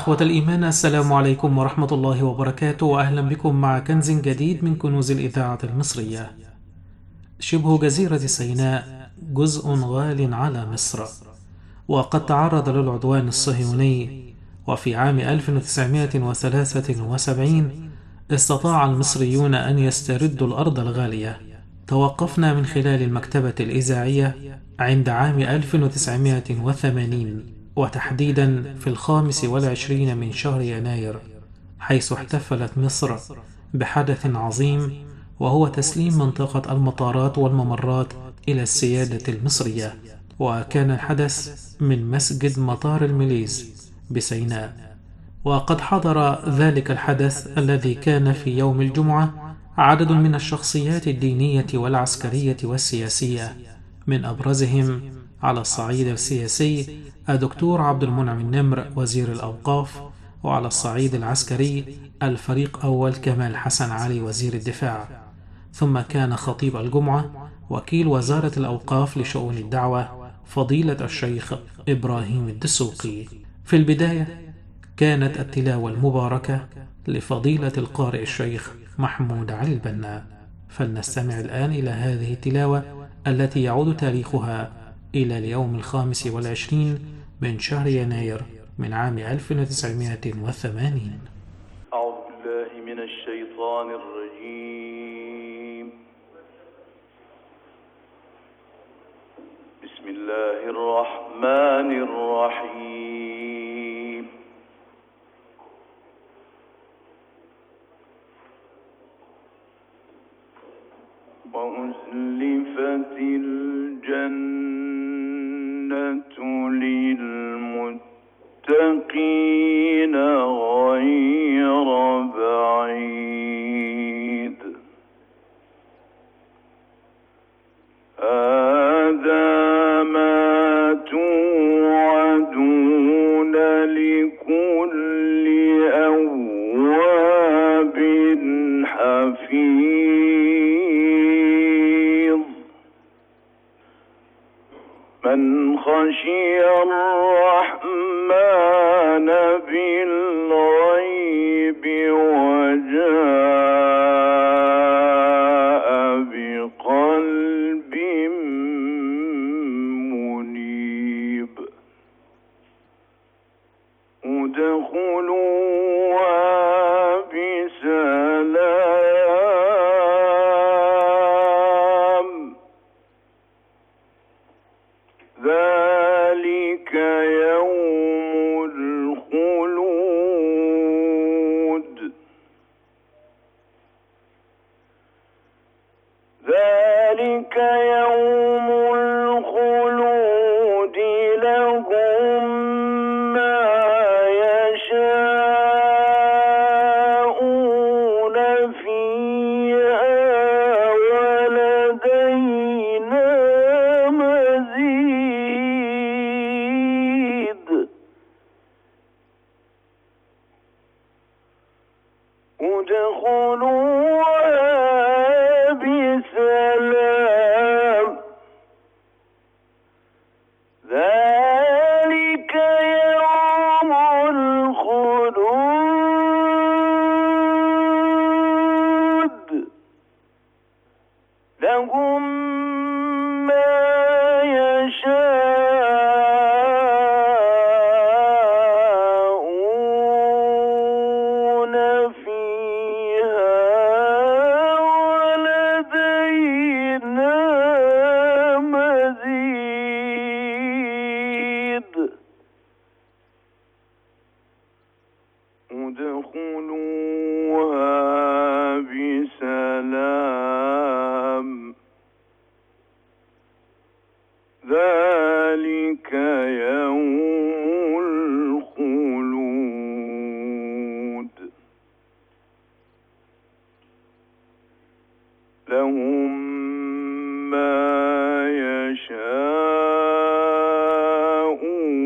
إخوة الإيمان، السلام عليكم ورحمة الله وبركاته، وأهلا بكم مع كنز جديد من كنوز الإذاعة المصرية. شبه جزيرة سيناء جزء غال على مصر، وقد تعرض للعدوان الصهيوني، وفي عام 1973 استطاع المصريون أن يستردوا الأرض الغالية. توقفنا من خلال المكتبة الإذاعية عند عام 1980، وتحديدا في 25 من شهر يناير، حيث احتفلت مصر بحدث عظيم، وهو تسليم منطقة المطارات والممرات إلى السيادة المصرية. وكان الحدث من مسجد مطار المليز بسيناء. وقد حضر ذلك الحدث الذي كان في يوم الجمعة عدد من الشخصيات الدينية والعسكرية والسياسية، من أبرزهم على الصعيد السياسي الدكتور عبد المنعم النمر وزير الأوقاف، وعلى الصعيد العسكري الفريق أول كمال حسن علي وزير الدفاع. ثم كان خطيب الجمعة وكيل وزارة الأوقاف لشؤون الدعوة فضيلة الشيخ إبراهيم الدسوقي. في البداية كانت التلاوة المباركة لفضيلة القارئ الشيخ محمود علي البنا، فلنستمع الآن إلى هذه التلاوة التي يعود تاريخها إلى اليوم 25 من شهر يناير من عام 1980. أعوذ بالله من الشيطان الرجيم. بسم الله الرحمن الرحيم. وأزلفت الجنة للمتقين غير بعيد. هذا ما توعدون لكل أواب حفيظ. من خشي الرحمن بالغيب وجاء بقلب منيب. ادخلوها بسلام. ذلك يوم الخلود. ذلك يوم الخلود لهم ما يشاءون فيها ولدينا مزيد. ادخلوها بسلام. ذلك يوم الخلود لهم ما يشاءون فيها ولدينا مزيد. ادخلوها بسلام. ذلك يوم الخلود لهم ما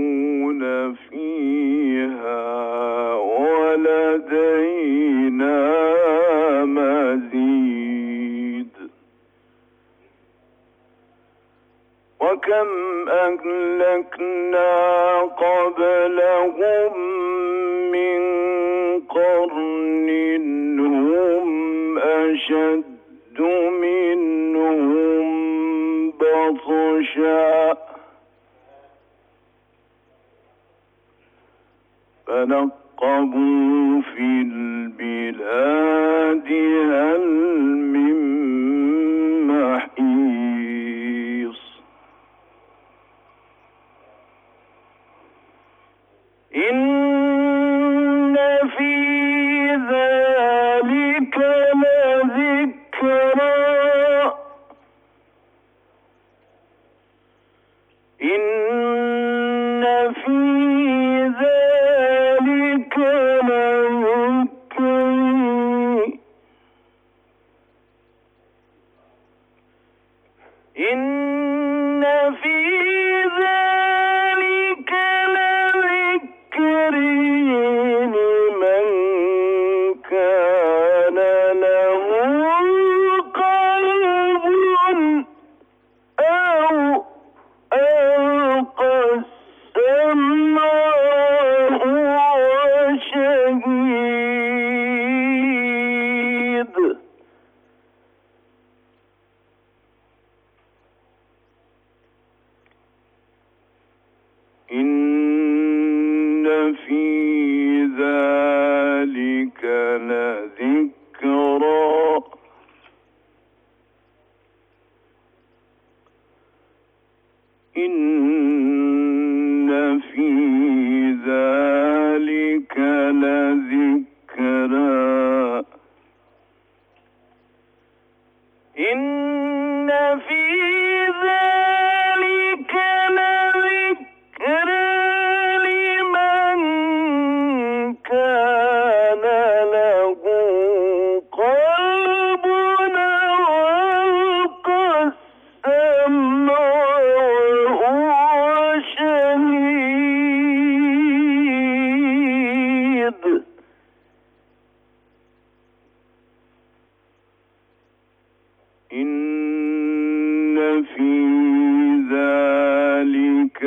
يشاءون فيها ولدينا أشد منهم بطشا فنقبوا في البلاد هل من محيص إن في ذلك لذكرى إن في ذلك لذكرى إن في ذلك لذكر لمن كان له قلب أو ألقى السمع وهو شهيد إن في ذلك لذكرى إن في ذلك لذكرى إن في ذلك لذكرى لمن كان له قلب أو ألقى السمع وهو شهيد إن في ذلك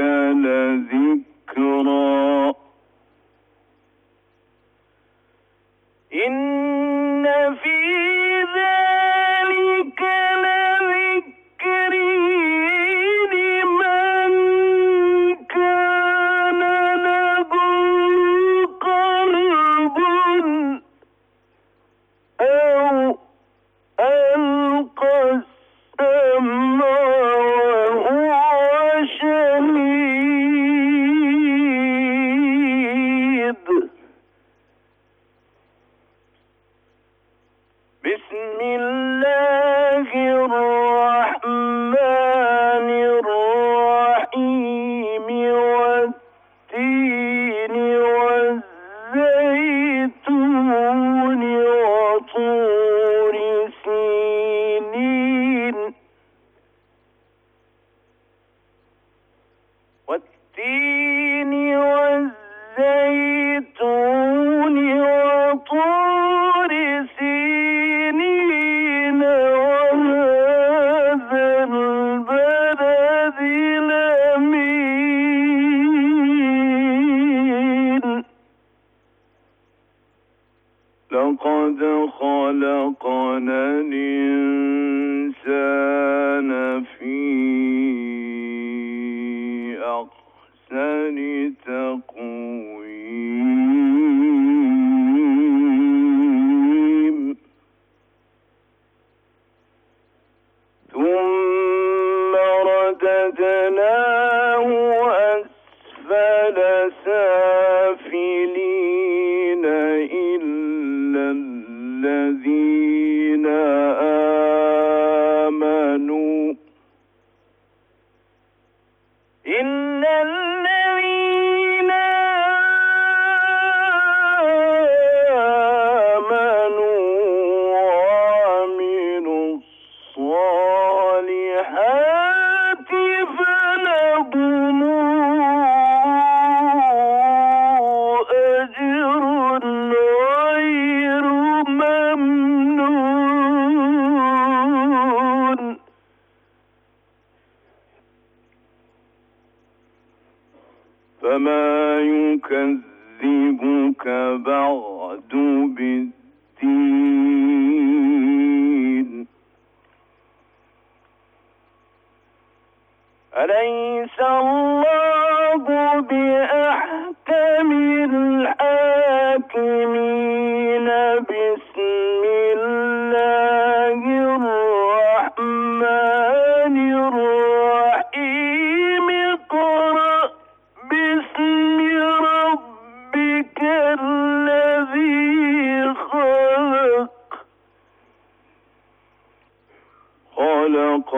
لذكرى إن في ذلك لذكر لمن كان له قلب أو ألقى السمع وهو شهيد بسم الله الرحمن الرحيم والتين والزيتون وطور سينين والتين والزيتون وطور سينين وهذا البلد الأمين لقد خلقنا الإنسان في أحسن تقويم ثم رددناه أسفل سافلين إلا الذين آمنوا إلا الذين آمنوا وعملوا الصالحات فلهم أجر غير ممنون فما يكذبك بعد بالدين الذي خلق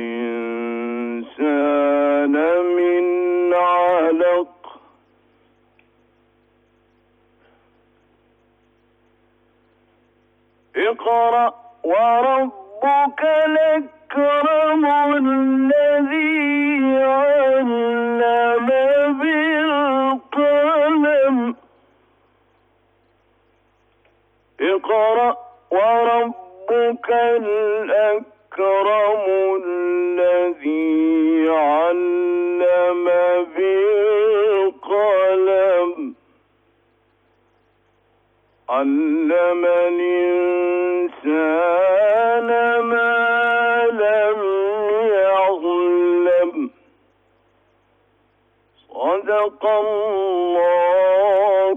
الإنسان من علق اقرأ وربك الأكرم الذي علم بالقلم اقرأ وربك الأكرم الذي علم بالقلم علم الإنسان ما لم يعلم صدق الله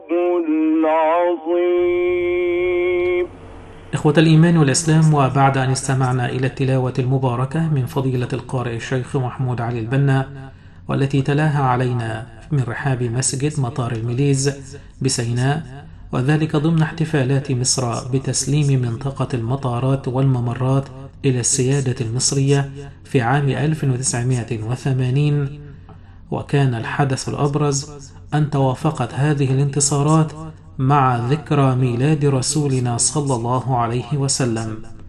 العظيم. إخوة الإيمان والإسلام، وبعد أن استمعنا إلى التلاوة المباركة من فضيلة القارئ الشيخ محمود علي البنا، والتي تلاها علينا من رحاب مسجد مطار المليز بسيناء، وذلك ضمن احتفالات مصر بتسليم منطقة المطارات والممرات إلى السيادة المصرية في عام 1980. وكان الحدث الأبرز أن توافقت هذه الانتصارات مع ذكرى ميلاد رسولنا صلى الله عليه وسلم.